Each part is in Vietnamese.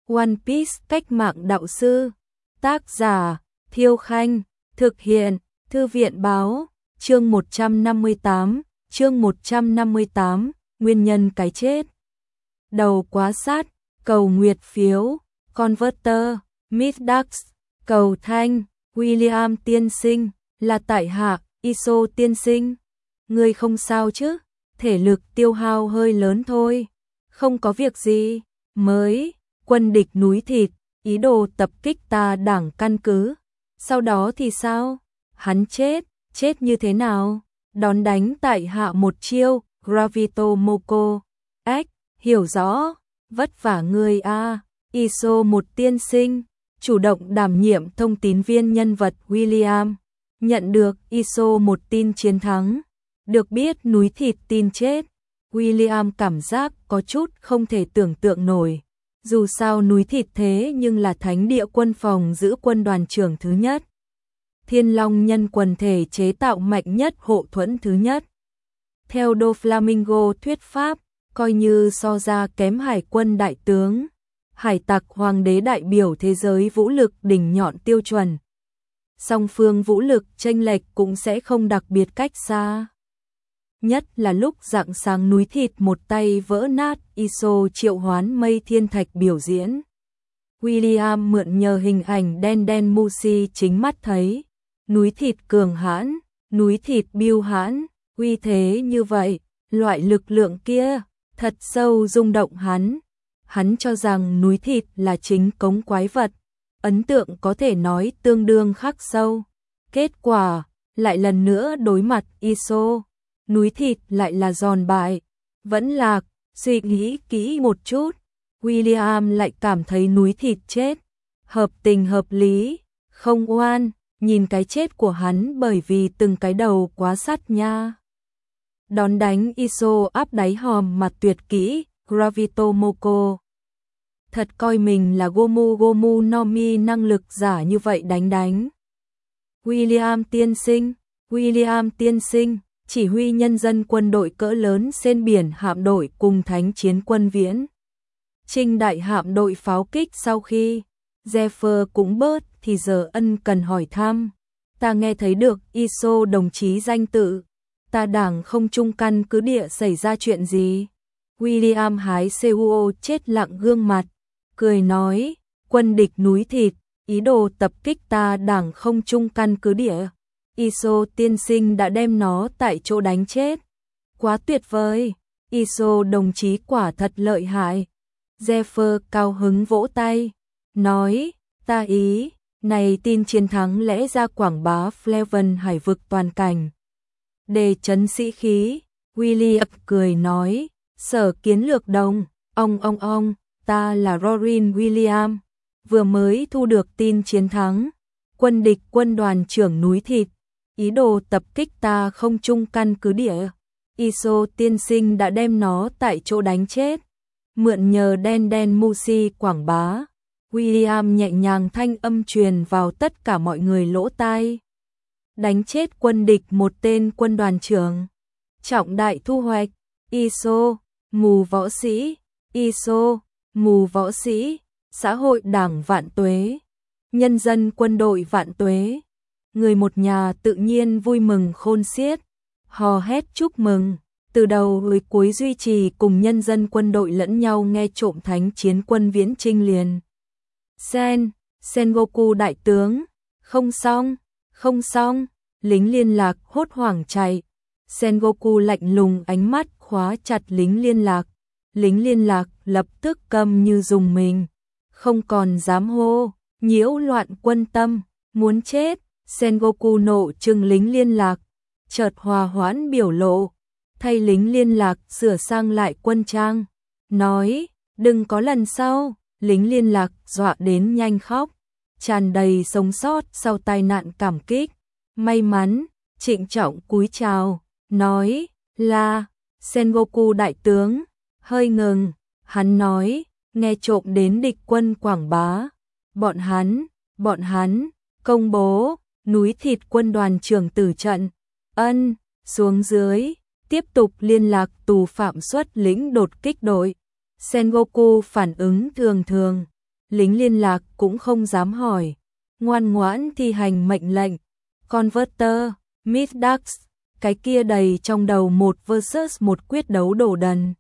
One Piece cách mạng đạo sư. Tác giả Thiêu Khanh. Thực hiện Thư viện Báo. Chương 158. Nguyên nhân cái chết. Đầu quá sát. Cầu nguyệt phiếu. Converter. Midax. Cầu thanh. William tiên sinh. Là tại hạ. Iso tiên sinh. Người không sao chứ? Thể lực tiêu hao hơi lớn thôi. Không có việc gì. Mới. Quân địch núi thịt. Ý đồ tập kích ta đảng căn cứ. Sau đó thì sao? Hắn chết. Chết như thế nào? Đón đánh tại hạ một chiêu. Gravito Moko. Ách. Hiểu rõ. Vất vả người a. Iso một tiên sinh. Chủ động đảm nhiệm thông tín viên nhân vật William. Nhận được Iso một tin chiến thắng. Được biết núi thịt tin chết. William cảm giác có chút không thể tưởng tượng nổi. Dù sao núi thịt thế nhưng là thánh địa quân phòng giữ quân đoàn trưởng thứ nhất. Thiên Long nhân quần thể chế tạo mạnh nhất hộ thuẫn thứ nhất. Theo Doflamingo thuyết pháp, coi như so ra kém hải quân đại tướng. Hải tặc hoàng đế đại biểu thế giới vũ lực đỉnh nhọn tiêu chuẩn. Song phương vũ lực chênh lệch cũng sẽ không đặc biệt cách xa. Nhất là lúc rạng sáng núi thịt một tay vỡ nát, Iso triệu hoán mây thiên thạch biểu diễn. William mượn nhờ hình ảnh đen Musi chính mắt thấy. Núi thịt cường hãn, núi thịt biêu hãn, uy thế như vậy, loại lực lượng kia, thật sâu rung động hắn. Hắn cho rằng núi thịt là chính cống quái vật, ấn tượng có thể nói tương đương khắc sâu. Kết quả, lại lần nữa đối mặt Iso. Núi thịt lại là giòn bại, vẫn lạc, suy nghĩ kỹ một chút. William lại cảm thấy núi thịt chết. Hợp tình hợp lý, không oan, nhìn cái chết của hắn bởi vì từng cái đầu quá sát nha. Đón đánh Iso áp đáy hòm mặt tuyệt kỹ, Gravito Moko. Thật coi mình là Gomu no Mi năng lực giả như vậy đánh. William tiên sinh. Chỉ huy nhân dân quân đội cỡ lớn trên biển hạm đội cùng thánh chiến quân viễn. Trinh đại hạm đội pháo kích sau khi Zephyr cũng bớt thì giờ ân cần hỏi thăm. Ta nghe thấy được Iso đồng chí danh tự. Ta đảng không trung căn cứ địa xảy ra chuyện gì? William hái Seuo chết lặng gương mặt. Cười nói, quân địch núi thịt, ý đồ tập kích ta đảng không trung căn cứ địa. Iso tiên sinh đã đem nó tại chỗ đánh chết. Quá tuyệt vời, Iso đồng chí quả thật lợi hại. Zephyr cao hứng vỗ tay, nói, ta ý, này tin chiến thắng lẽ ra quảng bá Fleven hải vực toàn cảnh. Để trấn sĩ khí, William cười nói, sở kiến lược đồng, ông, ta là Rorin William, vừa mới thu được tin chiến thắng. Quân địch quân đoàn trưởng núi thịt. Ý đồ tập kích ta không trung căn cứ địa. Iso tiên sinh đã đem nó tại chỗ đánh chết. Mượn nhờ đen Musi quảng bá. William nhẹ nhàng thanh âm truyền vào tất cả mọi người lỗ tai. Đánh chết quân địch một tên quân đoàn trưởng. Trọng đại thu hoạch. Iso, mù võ sĩ. Iso, mù võ sĩ. Xã hội đảng vạn tuế. Nhân dân quân đội vạn tuế. Người một nhà tự nhiên vui mừng khôn xiết, hò hét chúc mừng, từ đầu tới cuối duy trì cùng nhân dân quân đội lẫn nhau nghe trộm thánh chiến quân viễn chinh liền. Sengoku đại tướng, không xong, lính liên lạc hốt hoảng chạy. Sengoku lạnh lùng ánh mắt khóa chặt lính liên lạc lập tức câm như dùng mình, không còn dám hô, nhiễu loạn quân tâm, muốn chết. Sengoku nộ trừng lính liên lạc, chợt hòa hoãn biểu lộ, thay lính liên lạc sửa sang lại quân trang, nói, đừng có lần sau. Lính liên lạc dọa đến nhanh khóc, tràn đầy sống sót sau tai nạn cảm kích, may mắn, trịnh trọng cúi chào, nói, là, Sengoku đại tướng, hơi ngừng, hắn nói, nghe trộm đến địch quân quảng bá, bọn hắn, công bố. Núi thịt quân đoàn trưởng tử trận, xuống dưới, tiếp tục liên lạc tù phạm xuất lĩnh đột kích đội. Sengoku phản ứng thường, lính liên lạc cũng không dám hỏi, ngoan ngoãn thi hành mệnh lệnh. Converter, Mithrax, cái kia đầy trong đầu một versus một quyết đấu đổ đần.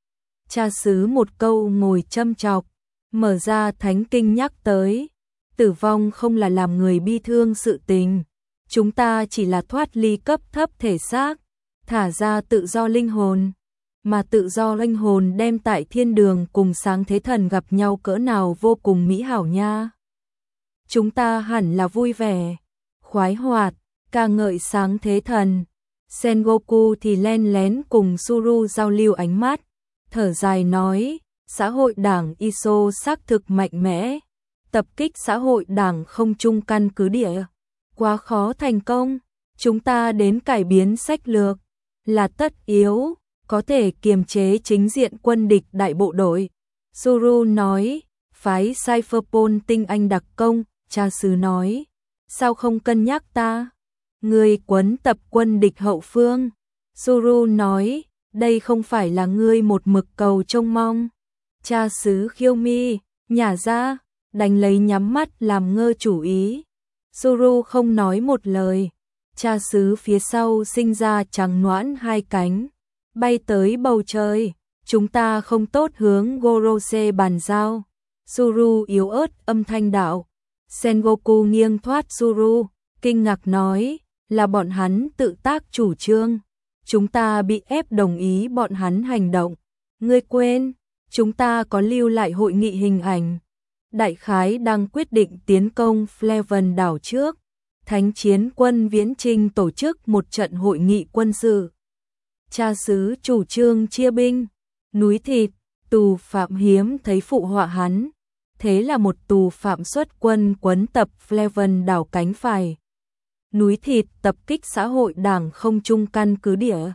Cha xứ một câu ngồi châm chọc, mở ra thánh kinh nhắc tới, tử vong không là làm người bi thương sự tình, chúng ta chỉ là thoát ly cấp thấp thể xác, thả ra tự do linh hồn, mà tự do linh hồn đem tại thiên đường cùng sáng thế thần gặp nhau cỡ nào vô cùng mỹ hảo nha. Chúng ta hẳn là vui vẻ, khoái hoạt, ca ngợi sáng thế thần. Sengoku thì len lén cùng Suru giao lưu ánh mắt, thở dài nói, xã hội đảng ISO xác thực mạnh mẽ, tập kích xã hội đảng không trung căn cứ địa, quá khó thành công, chúng ta đến cải biến sách lược, là tất yếu, có thể kiềm chế chính diện quân địch đại bộ đội. Suru nói, phái Cypherpol tinh anh đặc công, cha xứ nói, sao không cân nhắc ta? Ngươi quấn tập quân địch hậu phương. Suru nói, đây không phải là ngươi một mực cầu trông mong. Cha xứ khiêu mi, nhả ra, đánh lấy nhắm mắt làm ngơ chủ ý. Suru không nói một lời. Cha xứ phía sau sinh ra trắng noãn hai cánh, bay tới bầu trời. Chúng ta không tốt hướng Gorose bàn giao. Suru yếu ớt âm thanh đạo. Sengoku nghiêng thoát Suru, kinh ngạc nói, là bọn hắn tự tác chủ trương. Chúng ta bị ép đồng ý bọn hắn hành động. Ngươi quên, chúng ta có lưu lại hội nghị hình ảnh. Đại khái đang quyết định tiến công Fleven đảo trước. Thánh chiến quân Viễn Trinh tổ chức một trận hội nghị quân sự. Cha xứ chủ trương chia binh, núi thịt, tù phạm hiếm thấy phụ họa hắn. Thế là một tù phạm xuất quân quấn tập Fleven đảo cánh phải. Núi thịt tập kích xã hội đảng không trung căn cứ địa.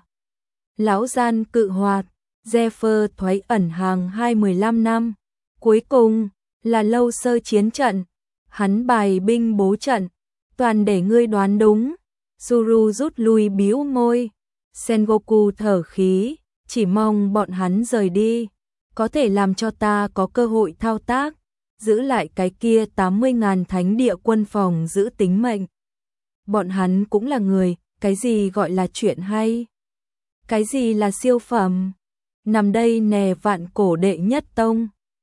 Lão gian cự hoạt, Zephyr thoái ẩn hàng 15 năm. Cuối cùng là lâu sơ chiến trận. Hắn bài binh bố trận, toàn để ngươi đoán đúng. Suru rút lui bĩu môi. Sengoku thở khí, chỉ mong bọn hắn rời đi, có thể làm cho ta có cơ hội thao tác, giữ lại cái kia 80.000 thánh địa quân phòng giữ tính mệnh. Bọn hắn cũng là người, cái gì gọi là chuyện hay? Cái gì là siêu phẩm? Nằm đây nè vạn cổ đệ nhất tông.